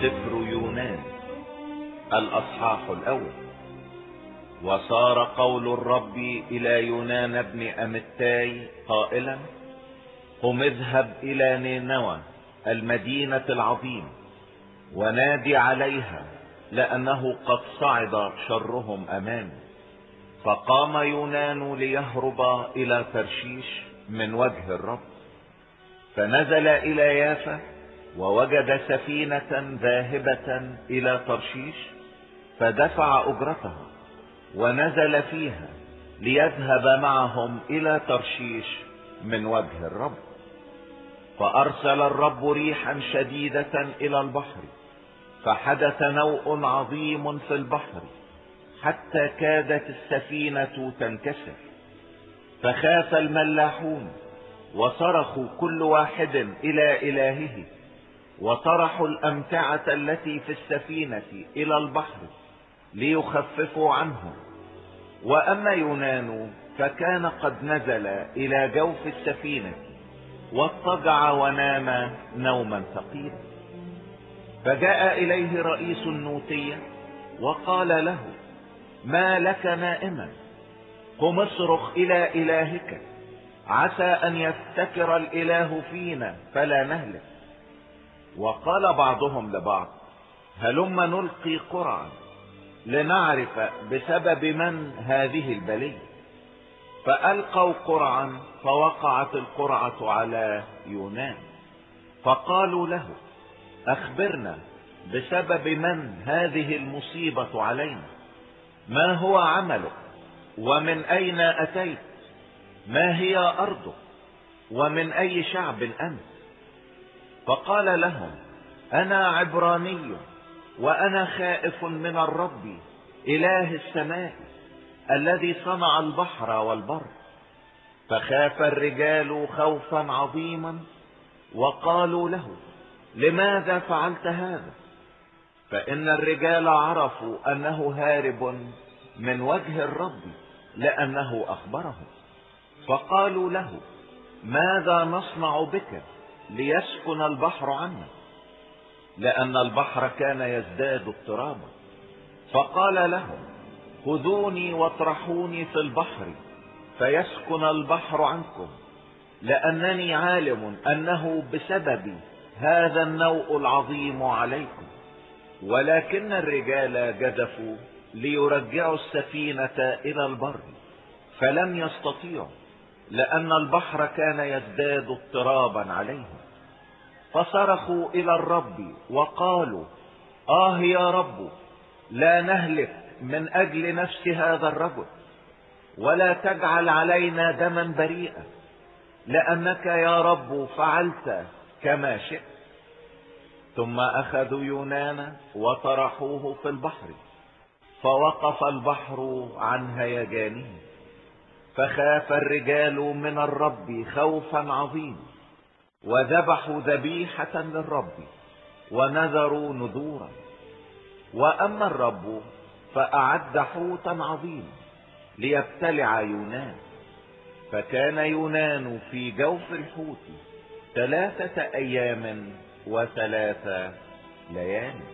سفر يونان الأصحاح الأول. وصار قول الرب إلى يونان بن أمتاي قائلا: قم اذهب إلى نينوى المدينة العظيم ونادي عليها، لأنه قد صعد شرهم أمامي. فقام يونان ليهرب إلى ترشيش من وجه الرب، فنزل إلى يافا ووجد سفينة ذاهبة إلى ترشيش، فدفع أجرتها ونزل فيها ليذهب معهم إلى ترشيش من وجه الرب. فأرسل الرب ريحا شديدة إلى البحر، فحدث نوء عظيم في البحر حتى كادت السفينة تنكسر. فخاف الملاحون وصرخوا كل واحد إلى إلهه، وطرحوا الأمتعة التي في السفينة إلى البحر ليخففوا عنهم. وأما يونان فكان قد نزل إلى جوف السفينة واضطجع ونام نوما ثقيلا. فجاء إليه رئيس النوتية وقال له: ما لك نائما؟ قم اصرخ إلى إلهك، عسى أن يفتكر الإله فينا فلا نهلك. وقال بعضهم لبعض: هلم نلقي قرعا لنعرف بسبب من هذه البلية. فألقوا قرعا، فوقعت القرعة على يونان. فقالوا له: أخبرنا بسبب من هذه المصيبة علينا؟ ما هو عملك؟ ومن أين أتيت؟ ما هي أرضك؟ ومن أي شعب أنت؟ فقال لهم: أنا عبراني، وأنا خائف من الرب إله السماء الذي صنع البحر والبر. فخاف الرجال خوفا عظيما، وقالوا له: لماذا فعلت هذا؟ فإن الرجال عرفوا أنه هارب من وجه الرب، لأنه أخبرهم. فقالوا له: ماذا نصنع بك ليسكن البحر عنا؟ لأن البحر كان يزداد اضطرابا. فقال لهم: خذوني واطرحوني في البحر فيسكن البحر عنكم، لأنني عالم أنه بسبب هذا النوء العظيم عليكم. ولكن الرجال جدفوا ليرجعوا السفينة إلى البر، فلم يستطيعوا، لأن البحر كان يزداد اضطرابا عليهم. فصرخوا إلى الرب وقالوا: يا رب، لا نهلك من أجل نفس هذا الرجل، ولا تجعل علينا دما بريئا، لأنك يا رب فعلت كما شئت. ثم أخذوا يونان وطرحوه في البحر، فوقف البحر عن هيجانه. فخاف الرجال من الرب خوفا عظيما، وذبحوا ذبيحة للرب ونذروا نذورا. وأما الرب فأعد حوتا عظيما ليبتلع يونان. فكان يونان في جوف الحوت 3 أيام و3 ليال.